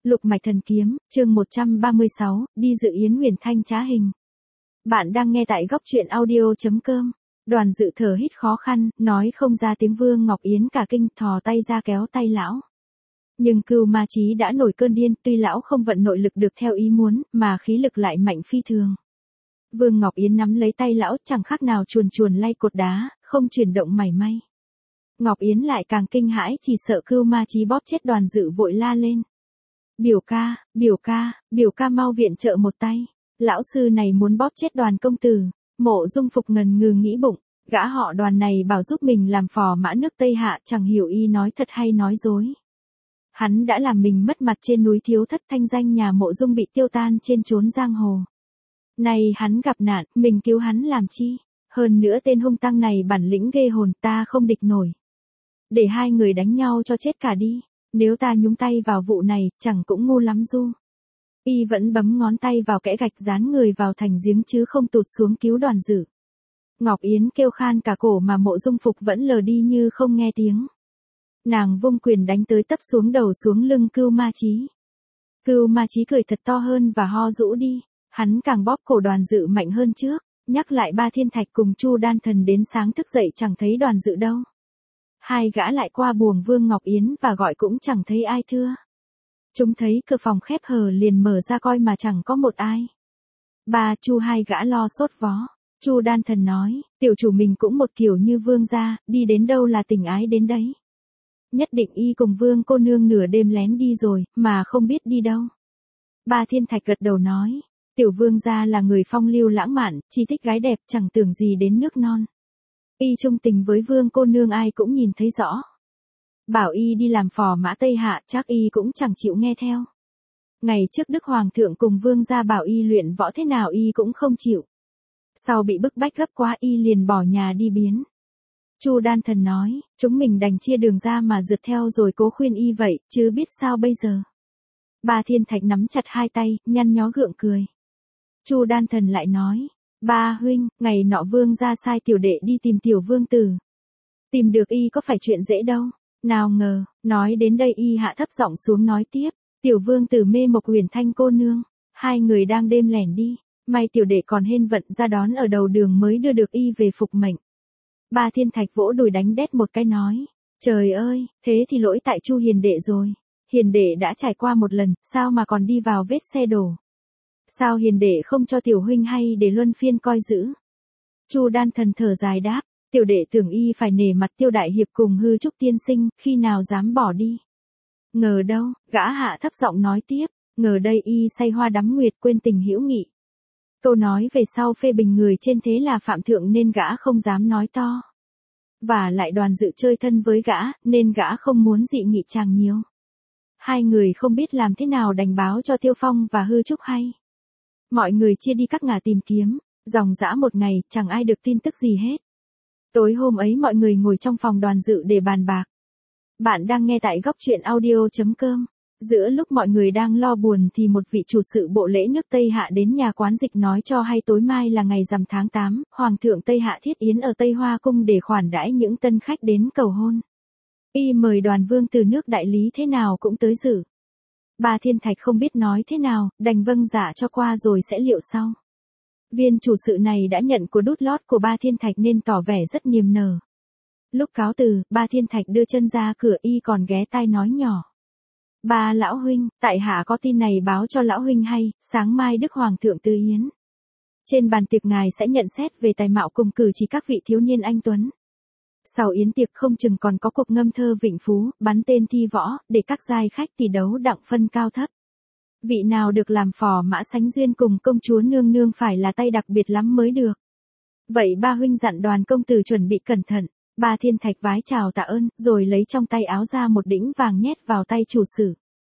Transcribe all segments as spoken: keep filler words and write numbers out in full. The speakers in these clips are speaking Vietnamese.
Lục mạch thần kiếm, chương một trăm ba mươi sáu, đi dự yến Huyền Thanh trá hình. Bạn đang nghe tại góc truyện audio.com. Đoàn dự thở hít khó khăn, nói không ra tiếng. Vương Ngọc Yến cả kinh, thò tay ra kéo tay lão. Nhưng Cưu Ma Chí đã nổi cơn điên, tuy lão không vận nội lực được theo ý muốn, mà khí lực lại mạnh phi thường. Vương Ngọc Yến nắm lấy tay lão, chẳng khác nào chuồn chuồn lay cột đá, không chuyển động mảy may. Ngọc Yến lại càng kinh hãi, chỉ sợ Cưu Ma Chí bóp chết Đoàn dự, vội la lên. Biểu ca, biểu ca, biểu ca mau viện trợ một tay. Lão sư này muốn bóp chết Đoàn công tử. Mộ Dung Phục ngần ngừ nghĩ bụng, gã họ Đoàn này bảo giúp mình làm phò mã nước Tây Hạ, chẳng hiểu y nói thật hay nói dối. Hắn đã làm mình mất mặt trên núi Thiếu Thất, thanh danh nhà Mộ Dung bị tiêu tan trên chốn giang hồ. Này hắn gặp nạn, mình cứu hắn làm chi? Hơn nữa tên hung tăng này bản lĩnh ghê hồn, ta không địch nổi. Để hai người đánh nhau cho chết cả đi. Nếu ta nhúng tay vào vụ này, chẳng cũng ngu lắm du. Y vẫn bấm ngón tay vào kẽ gạch, dán người vào thành giếng chứ không tụt xuống cứu Đoàn dự. Ngọc Yến kêu khan cả cổ mà Mộ Dung Phục vẫn lờ đi như không nghe tiếng. Nàng vung quyền đánh tới tấp xuống đầu xuống lưng Cưu Ma Chí. Cưu Ma Chí cười thật to hơn và ho rũ đi. Hắn càng bóp cổ Đoàn dự mạnh hơn trước, nhắc lại Ba Thiên Thạch cùng Chu Đan Thần đến sáng thức dậy chẳng thấy Đoàn dự đâu. Hai gã lại qua buồng Vương Ngọc Yến và gọi cũng chẳng thấy ai thưa. Chúng thấy cửa phòng khép hờ liền mở ra coi mà chẳng có một ai. Ba Chu hai gã lo sốt vó. Chu Đan Thần nói, tiểu chủ mình cũng một kiểu như Vương gia, đi đến đâu là tình ái đến đấy. Nhất định y cùng Vương cô nương nửa đêm lén đi rồi, mà không biết đi đâu. Ba Thiên Thạch gật đầu nói, tiểu Vương gia là người phong lưu lãng mạn, chỉ thích gái đẹp, chẳng tưởng gì đến nước non. Y trung tình với Vương cô nương ai cũng nhìn thấy rõ. Bảo y đi làm phò mã Tây Hạ, chắc y cũng chẳng chịu nghe theo. Ngày trước Đức Hoàng thượng cùng Vương gia bảo y luyện võ thế nào y cũng không chịu. Sau bị bức bách gấp quá y liền bỏ nhà đi biến. Chu Đan Thần nói, chúng mình đành chia đường ra mà rượt theo rồi cố khuyên y vậy, chứ biết sao bây giờ. Ba Thiên Thạch nắm chặt hai tay, nhăn nhó gượng cười. Chu Đan Thần lại nói, ba huynh, ngày nọ Vương gia sai tiểu đệ đi tìm tiểu vương tử. Tìm được y có phải chuyện dễ đâu. Nào ngờ, nói đến đây y hạ thấp giọng xuống nói tiếp, tiểu vương tử mê Mộc Huyền Thanh cô nương, hai người đang đêm lẻn đi, may tiểu đệ còn hên vận ra đón ở đầu đường mới đưa được y về phục mệnh. Ba Thiên Thạch vỗ đùi đánh đét một cái nói, trời ơi, thế thì lỗi tại Chu hiền đệ rồi, hiền đệ đã trải qua một lần, sao mà còn đi vào vết xe đổ. Sao hiền đệ không cho tiểu huynh hay để luân phiên coi giữ. Chu Đan Thần thở dài đáp, tiểu đệ tưởng y phải nể mặt Tiêu đại hiệp cùng Hư Trúc tiên sinh, khi nào dám bỏ đi. Ngờ đâu, gã hạ thấp giọng nói tiếp, ngờ đây y say hoa đắm nguyệt quên tình hữu nghị. Câu nói về sau phê bình người trên thế là phạm thượng nên gã không dám nói to. Và lại Đoàn dự chơi thân với gã, nên gã không muốn dị nghị chàng nhiều. Hai người không biết làm thế nào đành báo cho Tiêu Phong và Hư Trúc hay. Mọi người chia đi các ngả tìm kiếm, dòng dã một ngày, chẳng ai được tin tức gì hết. Tối hôm ấy mọi người ngồi trong phòng Đoàn dự để bàn bạc. Bạn đang nghe tại góc truyện audio.com. Giữa lúc mọi người đang lo buồn thì một vị chủ sự bộ lễ nước Tây Hạ đến nhà quán dịch nói cho hay tối mai là ngày rằm tháng tám, Hoàng thượng Tây Hạ thiết yến ở Tây Hoa Cung để khoản đãi những tân khách đến cầu hôn. Y mời Đoàn vương từ nước đại lý thế nào cũng tới dự. Ba Thiên Thạch không biết nói thế nào, đành vâng dạ cho qua rồi sẽ liệu sau. Viên chủ sự này đã nhận của đút lót của Ba Thiên Thạch nên tỏ vẻ rất niềm nở. Lúc cáo từ, Ba Thiên Thạch đưa chân ra cửa y còn ghé tai nói nhỏ. Ba lão huynh, tại hạ có tin này báo cho lão huynh hay, sáng mai Đức Hoàng thượng tư yến. Trên bàn tiệc ngài sẽ nhận xét về tài mạo cùng cử chỉ các vị thiếu niên anh tuấn. Sau yến tiệc không chừng còn có cuộc ngâm thơ vịnh phú, bắn tên thi võ, để các giai khách tỷ đấu đặng phân cao thấp. Vị nào được làm phò mã sánh duyên cùng công chúa nương nương phải là tay đặc biệt lắm mới được. Vậy ba huynh dặn Đoàn công tử chuẩn bị cẩn thận. Ba Thiên Thạch vái chào tạ ơn, rồi lấy trong tay áo ra một đĩnh vàng nhét vào tay chủ sự.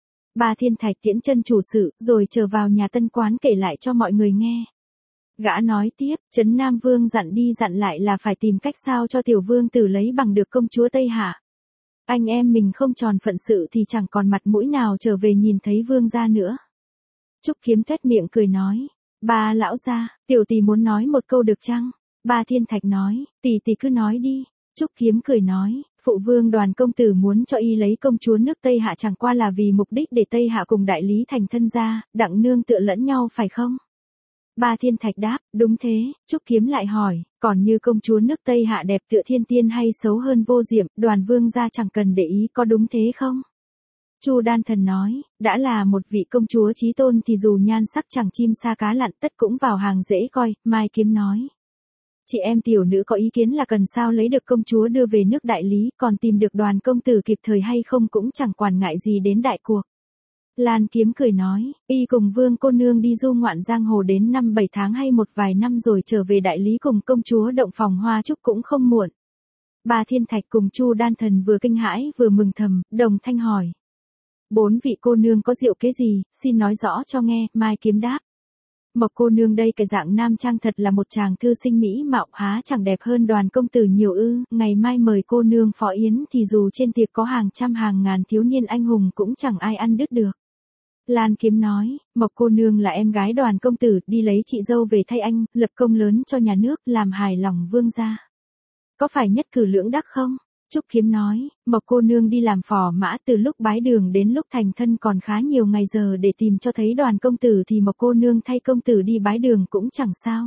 Ba Thiên Thạch tiễn chân chủ sự, rồi trở vào nhà tân quán kể lại cho mọi người nghe. Gã nói tiếp, Trấn Nam Vương dặn đi dặn lại là phải tìm cách sao cho tiểu vương tử lấy bằng được công chúa Tây Hạ. Anh em mình không tròn phận sự thì chẳng còn mặt mũi nào trở về nhìn thấy vương gia nữa. Trúc Kiếm tuét miệng cười nói, ba lão gia, tiểu tỷ muốn nói một câu được chăng? Ba Thiên Thạch nói, tỷ tỷ cứ nói đi. Trúc Kiếm cười nói, phụ vương Đoàn công tử muốn cho y lấy công chúa nước Tây Hạ chẳng qua là vì mục đích để Tây Hạ cùng đại lý thành thân gia, đặng nương tựa lẫn nhau phải không? Ba Thiên Thạch đáp, đúng thế. Trúc Kiếm lại hỏi, còn như công chúa nước Tây Hạ đẹp tựa thiên tiên hay xấu hơn vô diệm, Đoàn vương gia chẳng cần để ý, có đúng thế không? Chu Đan Thần nói, đã là một vị công chúa chí tôn thì dù nhan sắc chẳng chim sa cá lặn tất cũng vào hàng dễ coi. Mai Kiếm nói, chị em tiểu nữ có ý kiến là cần sao lấy được công chúa đưa về nước đại lý, còn tìm được Đoàn công tử kịp thời hay không cũng chẳng quản ngại gì đến đại cuộc. Lan Kiếm cười nói, y cùng vương cô nương đi du ngoạn giang hồ đến năm bảy tháng hay một vài năm rồi trở về đại lý cùng công chúa động phòng hoa chúc cũng không muộn. Ba Thiên Thạch cùng Chu Đan Thần vừa kinh hãi vừa mừng thầm, đồng thanh hỏi. Bốn vị cô nương có diệu kế gì, xin nói rõ cho nghe. Mai Kiếm đáp. Mộc cô nương đây cái dạng nam trang thật là một chàng thư sinh mỹ mạo, há chẳng đẹp hơn Đoàn công tử nhiều ư? Ngày mai mời cô nương phó yến thì dù trên tiệc có hàng trăm hàng ngàn thiếu niên anh hùng cũng chẳng ai ăn đứt được. Lan Kiếm nói, Mộc cô nương là em gái Đoàn công tử, đi lấy chị dâu về thay anh, lập công lớn cho nhà nước, làm hài lòng vương gia. Có phải nhất cử lưỡng đắc không? Trúc Kiếm nói, Mộc cô nương đi làm phò mã từ lúc bái đường đến lúc thành thân còn khá nhiều ngày giờ để tìm cho thấy Đoàn công tử thì Mộc cô nương thay công tử đi bái đường cũng chẳng sao.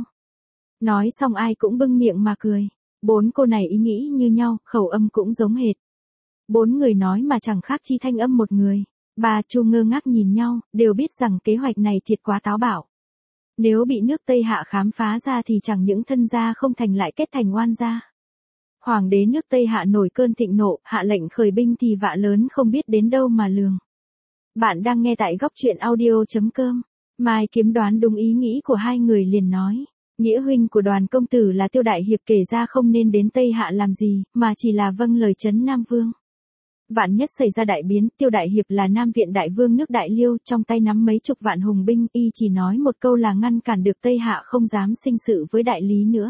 Nói xong ai cũng bưng miệng mà cười. Bốn cô này ý nghĩ như nhau, khẩu âm cũng giống hệt. Bốn người nói mà chẳng khác chi thanh âm một người. Bà Chu ngơ ngác nhìn nhau, đều biết rằng kế hoạch này thiệt quá táo bạo. Nếu bị nước Tây Hạ khám phá ra thì chẳng những thân gia không thành lại kết thành oan gia. Hoàng đế nước Tây Hạ nổi cơn thịnh nộ, hạ lệnh khởi binh thì vạ lớn không biết đến đâu mà lường. Bạn đang nghe tại góc truyện audio chấm com. Mai Kiếm đoán đúng ý nghĩ của hai người liền nói. Nghĩa huynh của Đoàn công tử là Tiêu đại hiệp kể ra không nên đến Tây Hạ làm gì, mà chỉ là vâng lời trấn Nam Vương. Vạn nhất xảy ra đại biến, Tiêu đại hiệp là Nam viện đại vương nước Đại Liêu, trong tay nắm mấy chục vạn hùng binh, y chỉ nói một câu là ngăn cản được Tây Hạ không dám sinh sự với đại lý nữa.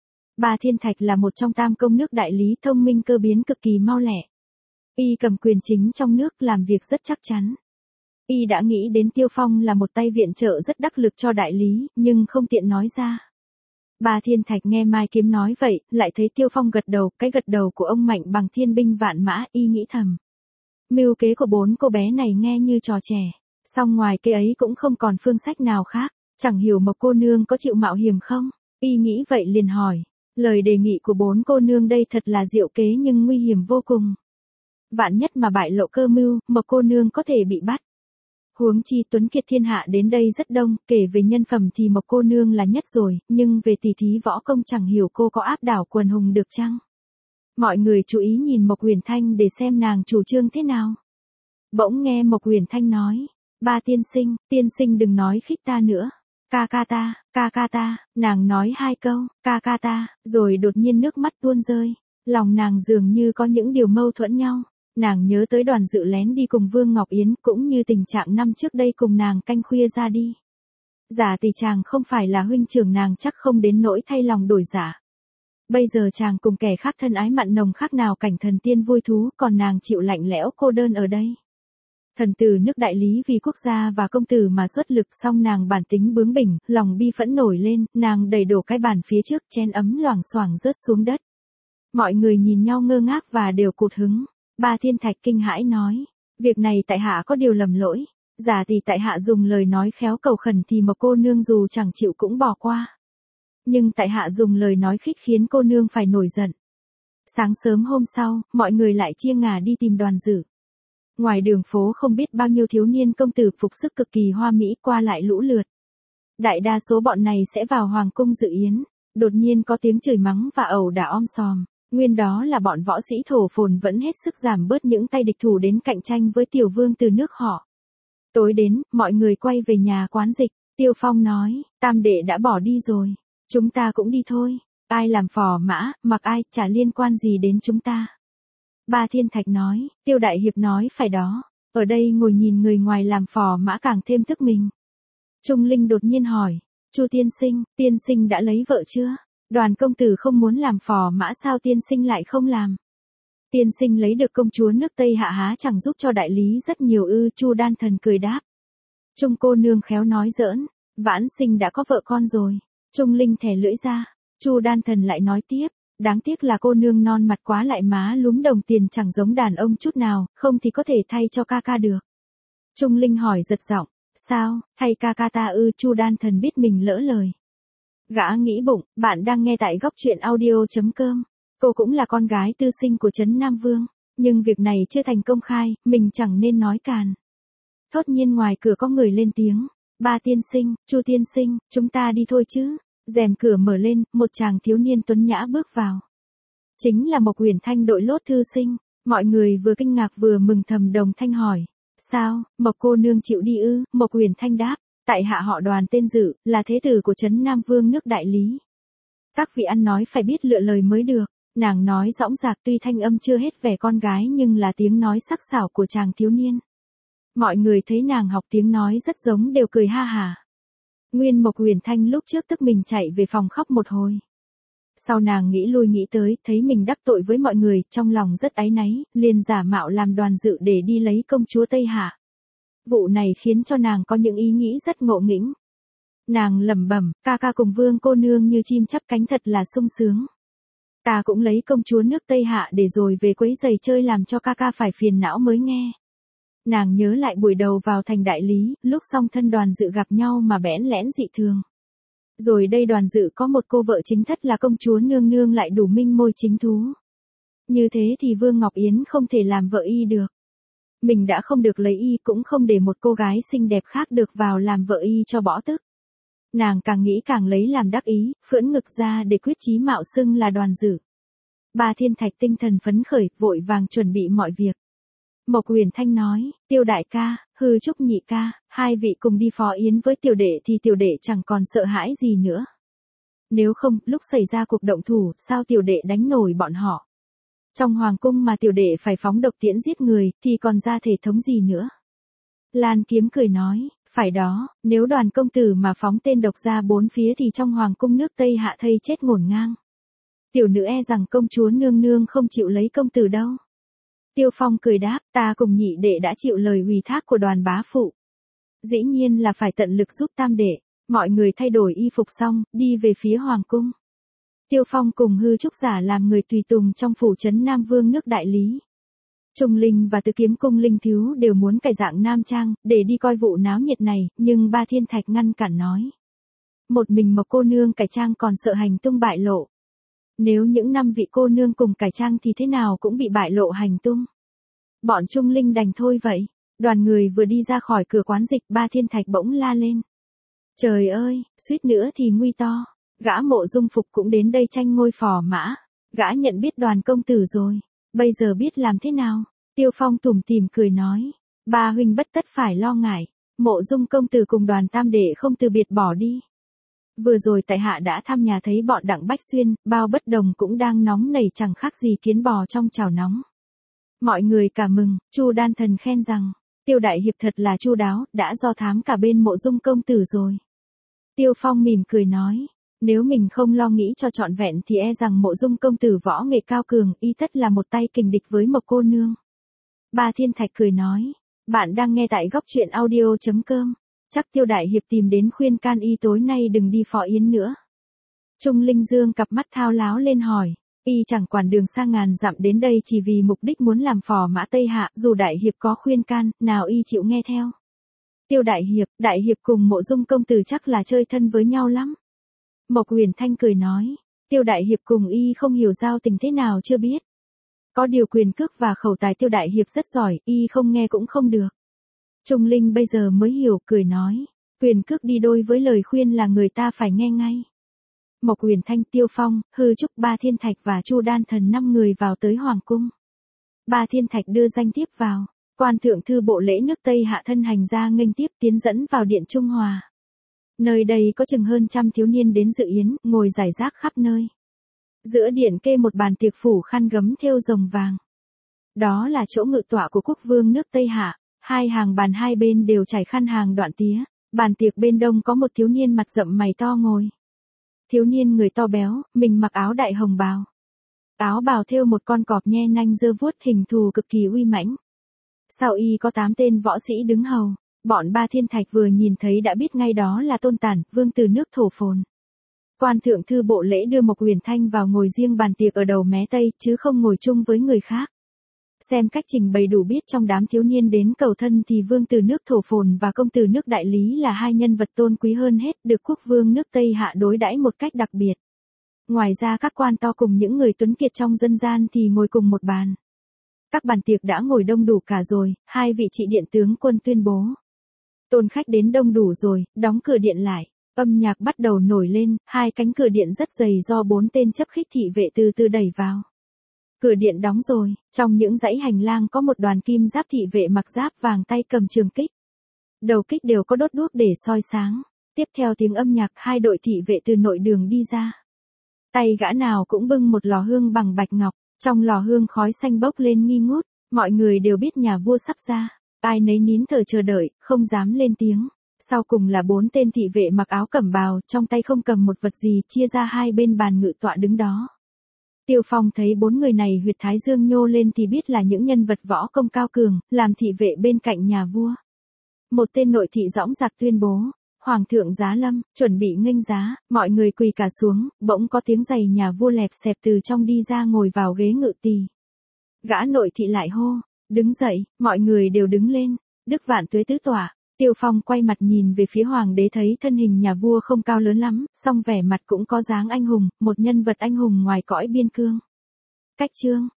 Ba Thiên Thạch là một trong tam công nước đại lý, thông minh cơ biến cực kỳ mau lẹ. Y cầm quyền chính trong nước, làm việc rất chắc chắn. Y đã nghĩ đến Tiêu Phong là một tay viện trợ rất đắc lực cho đại lý, nhưng không tiện nói ra. Ba Thiên Thạch nghe Mai Kiếm nói vậy, lại thấy Tiêu Phong gật đầu, cái gật đầu của ông mạnh bằng thiên binh vạn mã, y nghĩ thầm. Mưu kế của bốn cô bé này nghe như trò trẻ, song ngoài cái ấy cũng không còn phương sách nào khác, chẳng hiểu Mộc cô nương có chịu mạo hiểm không? Y nghĩ vậy liền hỏi, lời đề nghị của bốn cô nương đây thật là diệu kế nhưng nguy hiểm vô cùng. Vạn nhất mà bại lộ cơ mưu, Mộc cô nương có thể bị bắt. Huống chi tuấn kiệt thiên hạ đến đây rất đông, kể về nhân phẩm thì Mộc cô nương là nhất rồi, nhưng về tỷ thí võ công chẳng hiểu cô có áp đảo quần hùng được chăng? Mọi người chú ý nhìn Mộc Huyền Thanh để xem nàng chủ trương thế nào. Bỗng nghe Mộc Huyền Thanh nói, ba tiên sinh, tiên sinh đừng nói khích ta nữa. Ca ca ta, ca ca ta, nàng nói hai câu, ca ca ta, rồi đột nhiên nước mắt tuôn rơi. Lòng nàng dường như có những điều mâu thuẫn nhau. Nàng nhớ tới Đoàn Dự lén đi cùng Vương Ngọc Yến, cũng như tình trạng năm trước đây cùng nàng canh khuya ra đi. Giả tỷ chàng không phải là huynh trưởng nàng chắc không đến nỗi thay lòng đổi giả. Bây giờ chàng cùng kẻ khác thân ái mặn nồng khác nào cảnh thần tiên vui thú, còn nàng chịu lạnh lẽo cô đơn ở đây. Thần tử nước đại lý vì quốc gia và công tử mà xuất lực, song nàng bản tính bướng bỉnh, lòng bi phẫn nổi lên, nàng đẩy đổ cái bàn phía trước, chén ấm loảng xoảng rớt xuống đất. Mọi người nhìn nhau ngơ ngác và đều cụt hứng. Ba Thiên Thạch kinh hãi nói, việc này tại hạ có điều lầm lỗi, giả tỷ tại hạ dùng lời nói khéo cầu khẩn thì Mộc cô nương dù chẳng chịu cũng bỏ qua. Nhưng tại hạ dùng lời nói khích khiến cô nương phải nổi giận. Sáng sớm hôm sau, mọi người lại chia ngả đi tìm Đoàn Dự. Ngoài đường phố không biết bao nhiêu thiếu niên công tử phục sức cực kỳ hoa mỹ qua lại lũ lượt. Đại đa số bọn này sẽ vào hoàng cung dự yến, đột nhiên có tiếng chửi mắng và ẩu đả om sòm. Nguyên đó là bọn võ sĩ thổ phồn vẫn hết sức giảm bớt những tay địch thủ đến cạnh tranh với tiểu vương từ nước họ. Tối đến, mọi người quay về nhà quán dịch. Tiêu Phong nói, tam đệ đã bỏ đi rồi. Chúng ta cũng đi thôi. Ai làm phò mã, mặc ai, chả liên quan gì đến chúng ta. Ba Thiên Thạch nói, Tiêu đại hiệp nói phải đó. Ở đây ngồi nhìn người ngoài làm phò mã càng thêm tức mình. Trung Linh đột nhiên hỏi, Chu tiên sinh, tiên sinh đã lấy vợ chưa? Đoàn công tử không muốn làm phò mã sao tiên sinh lại không làm? Tiên sinh lấy được công chúa nước Tây Hạ há chẳng giúp cho đại lý rất nhiều ư? Chu Đan Thần cười đáp. Trung cô nương khéo nói giỡn, Vãn Sinh đã có vợ con rồi. Trung Linh thè lưỡi ra. Chu Đan Thần lại nói tiếp, Đáng tiếc là cô nương non mặt quá lại má lúm đồng tiền chẳng giống đàn ông chút nào, không thì có thể thay cho ca ca được. Trung Linh hỏi giật giọng, sao, thay ca ca ta ư? Chu Đan Thần biết mình lỡ lời. Gã nghĩ bụng, bạn đang nghe tại góc truyện audio.com. Cô cũng là con gái tư sinh của Trấn Nam Vương, nhưng việc này chưa thành công khai, mình chẳng nên nói càn. Thốt nhiên ngoài cửa có người lên tiếng, Ba tiên sinh, Chu tiên sinh, chúng ta đi thôi chứ. Rèm cửa mở lên, một chàng thiếu niên tuấn nhã bước vào. Chính là Mộc Uyển Thanh đội lốt thư sinh. Mọi người vừa kinh ngạc vừa mừng thầm đồng thanh hỏi. Sao, Mộc cô nương chịu đi ư? Mộc Uyển Thanh đáp, tại hạ họ Đoàn tên Dự, là thế tử của Trấn Nam Vương nước Đại Lý. Các vị ăn nói phải biết lựa lời mới được. Nàng nói dõng dạc tuy thanh âm chưa hết vẻ con gái nhưng là tiếng nói sắc sảo của chàng thiếu niên. Mọi người thấy nàng học tiếng nói rất giống đều cười ha hả. Nguyên Mộc Uyển Thanh lúc trước tức mình chạy về phòng khóc một hồi. Sau nàng nghĩ lui nghĩ tới, thấy mình đắc tội với mọi người, trong lòng rất áy náy, liền giả mạo làm Đoàn Dự để đi lấy công chúa Tây Hạ. Vụ này khiến cho nàng có những ý nghĩ rất ngộ nghĩnh. Nàng lẩm bẩm, ca ca cùng Vương cô nương như chim chắp cánh thật là sung sướng. Ta cũng lấy công chúa nước Tây Hạ để rồi về quấy giày chơi làm cho ca ca phải phiền não mới nghe. Nàng nhớ lại buổi đầu vào thành Đại Lý, lúc song thân Đoàn Dự gặp nhau mà bẽn lẽn dị thường. Rồi đây Đoàn Dự có một cô vợ chính thất là công chúa nương nương lại đủ minh môi chính thú. Như thế thì Vương Ngọc Yến không thể làm vợ y được. Mình đã không được lấy y cũng không để một cô gái xinh đẹp khác được vào làm vợ y cho bỏ tức. Nàng càng nghĩ càng lấy làm đắc ý, phưỡn ngực ra để quyết chí mạo xưng là Đoàn Dự. Ba Thiên Thạch tinh thần phấn khởi, vội vàng chuẩn bị mọi việc. Mộc Uyển Thanh nói, Tiêu đại ca, Hư Trúc nhị ca, hai vị cùng đi phó yến với tiểu đệ thì tiểu đệ chẳng còn sợ hãi gì nữa. Nếu không, lúc xảy ra cuộc động thủ, sao tiểu đệ đánh nổi bọn họ? Trong hoàng cung mà tiểu đệ phải phóng độc tiễn giết người, thì còn ra thể thống gì nữa? Lan Kiếm cười nói, phải đó, nếu Đoàn công tử mà phóng tên độc ra bốn phía thì trong hoàng cung nước Tây Hạ thây chết ngổn ngang. Tiểu nữ e rằng công chúa nương nương không chịu lấy công tử đâu. Tiêu Phong cười đáp, ta cùng nhị đệ đã chịu lời ủy thác của Đoàn bá phụ. Dĩ nhiên là phải tận lực giúp tam đệ. Mọi người thay đổi y phục xong, đi về phía hoàng cung. Tiêu Phong cùng Hư Trúc giả làm người tùy tùng trong phủ Trấn Nam Vương nước Đại Lý. Trung Linh và Từ Kiếm Cung Linh Thiếu đều muốn cải dạng nam trang, để đi coi vụ náo nhiệt này, nhưng Ba Thiên Thạch ngăn cản nói. Một mình Mộc cô nương cải trang còn sợ hành tung bại lộ. Nếu những năm vị cô nương cùng cải trang thì thế nào cũng bị bại lộ hành tung. Bọn Trung Linh đành thôi vậy. Đoàn người vừa đi ra khỏi cửa quán dịch, Ba Thiên Thạch bỗng la lên. Trời ơi, suýt nữa thì nguy to. Gã Mộ Dung Phục cũng đến đây tranh ngôi phò mã. Gã nhận biết Đoàn công tử rồi. Bây giờ biết làm thế nào? Tiêu Phong tủm tỉm cười nói. Ba huynh bất tất phải lo ngại. Mộ Dung công tử cùng Đoàn tam đệ không từ biệt bỏ đi. Vừa rồi tại hạ đã thăm nhà thấy bọn Đặng Bách Xuyên, Bao Bất Đồng cũng đang nóng nảy chẳng khác gì kiến bò trong chảo nóng. Mọi người cả mừng, Chu Đan Thần khen rằng, Tiêu đại hiệp thật là chu đáo, đã do thám cả bên Mộ Dung công tử rồi. Tiêu Phong mỉm cười nói, nếu mình không lo nghĩ cho trọn vẹn thì e rằng Mộ Dung công tử võ nghệ cao cường, y tất là một tay kình địch với Mộc cô nương. Ba Thiên Thạch cười nói, bạn đang nghe tại góc truyện audio.com. Chắc Tiêu đại hiệp tìm đến khuyên can y tối nay đừng đi phò yến nữa. Trung Linh Dương cặp mắt thao láo lên hỏi, y chẳng quản đường xa ngàn dặm đến đây chỉ vì mục đích muốn làm phò mã Tây Hạ, dù đại hiệp có khuyên can, nào y chịu nghe theo. Tiêu đại hiệp, đại hiệp cùng Mộ Dung công tử chắc là chơi thân với nhau lắm. Mộc Uyển Thanh cười nói, Tiêu đại hiệp cùng y không hiểu giao tình thế nào chưa biết. Có điều quyền cước và khẩu tài Tiêu đại hiệp rất giỏi, y không nghe cũng không được. Trung Linh bây giờ mới hiểu, cười nói, quyền cước đi đôi với lời khuyên là người ta phải nghe ngay. Mộc Uyển Thanh, Tiêu Phong, Hư Trúc, Ba Thiên Thạch và Chu Đan Thần năm người vào tới hoàng cung. Ba Thiên Thạch đưa danh tiếp vào, quan thượng thư bộ lễ nước Tây Hạ thân hành ra nghênh tiếp tiến dẫn vào điện Trung Hòa. Nơi đây có chừng hơn trăm thiếu niên đến dự yến, ngồi rải rác khắp nơi. Giữa điện kê một bàn tiệc phủ khăn gấm thêu rồng vàng. Đó là chỗ ngự tọa của quốc vương nước Tây Hạ. Hai hàng bàn hai bên đều trải khăn hàng đoạn tía, bàn tiệc bên đông có một thiếu niên mặt rậm mày to ngồi. Thiếu niên người to béo, mình mặc áo đại hồng bào. Áo bào thêu một con cọp nhe nanh giơ vuốt hình thù cực kỳ uy mãnh. Sau y có tám tên võ sĩ đứng hầu, bọn Ba Thiên Thạch vừa nhìn thấy đã biết ngay đó là Tôn Tản, vương từ nước Thổ Phồn. Quan thượng thư bộ lễ đưa Mộc Huyền Thanh vào ngồi riêng bàn tiệc ở đầu mé Tây, chứ không ngồi chung với người khác. Xem cách trình bày đủ biết trong đám thiếu niên đến cầu thân thì vương tử nước Thổ Phồn và công tử nước Đại Lý là hai nhân vật tôn quý hơn hết, được quốc vương nước Tây Hạ đối đãi một cách đặc biệt. Ngoài ra các quan to cùng những người tuấn kiệt trong dân gian thì ngồi cùng một bàn. Các bàn tiệc đã ngồi đông đủ cả rồi, hai vị trị điện tướng quân tuyên bố. Tôn khách đến đông đủ rồi, đóng cửa điện lại. Âm nhạc bắt đầu nổi lên, hai cánh cửa điện rất dày do bốn tên chấp khích thị vệ từ từ đẩy vào. Cửa điện đóng rồi, trong những dãy hành lang có một đoàn kim giáp thị vệ mặc giáp vàng tay cầm trường kích. Đầu kích đều có đốt đuốc để soi sáng. Tiếp theo tiếng âm nhạc hai đội thị vệ từ nội đường đi ra. Tay gã nào cũng bưng một lò hương bằng bạch ngọc, trong lò hương khói xanh bốc lên nghi ngút, mọi người đều biết nhà vua sắp ra. Ai nấy nín thở chờ đợi, không dám lên tiếng. Sau cùng là bốn tên thị vệ mặc áo cẩm bào, trong tay không cầm một vật gì, chia ra hai bên bàn ngự tọa đứng đó. Tiêu Phong thấy bốn người này huyệt thái dương nhô lên thì biết là những nhân vật võ công cao cường, làm thị vệ bên cạnh nhà vua. Một tên nội thị dõng dạc tuyên bố, Hoàng thượng giá lâm, chuẩn bị nghênh giá, mọi người quỳ cả xuống, bỗng có tiếng giày nhà vua lẹp xẹp từ trong đi ra ngồi vào ghế ngự tỳ. Gã nội thị lại hô, đứng dậy, mọi người đều đứng lên, Đức vạn tuế tứ tỏa. Tiêu Phong quay mặt nhìn về phía hoàng đế thấy thân hình nhà vua không cao lớn lắm, song vẻ mặt cũng có dáng anh hùng, một nhân vật anh hùng ngoài cõi biên cương. Cách chương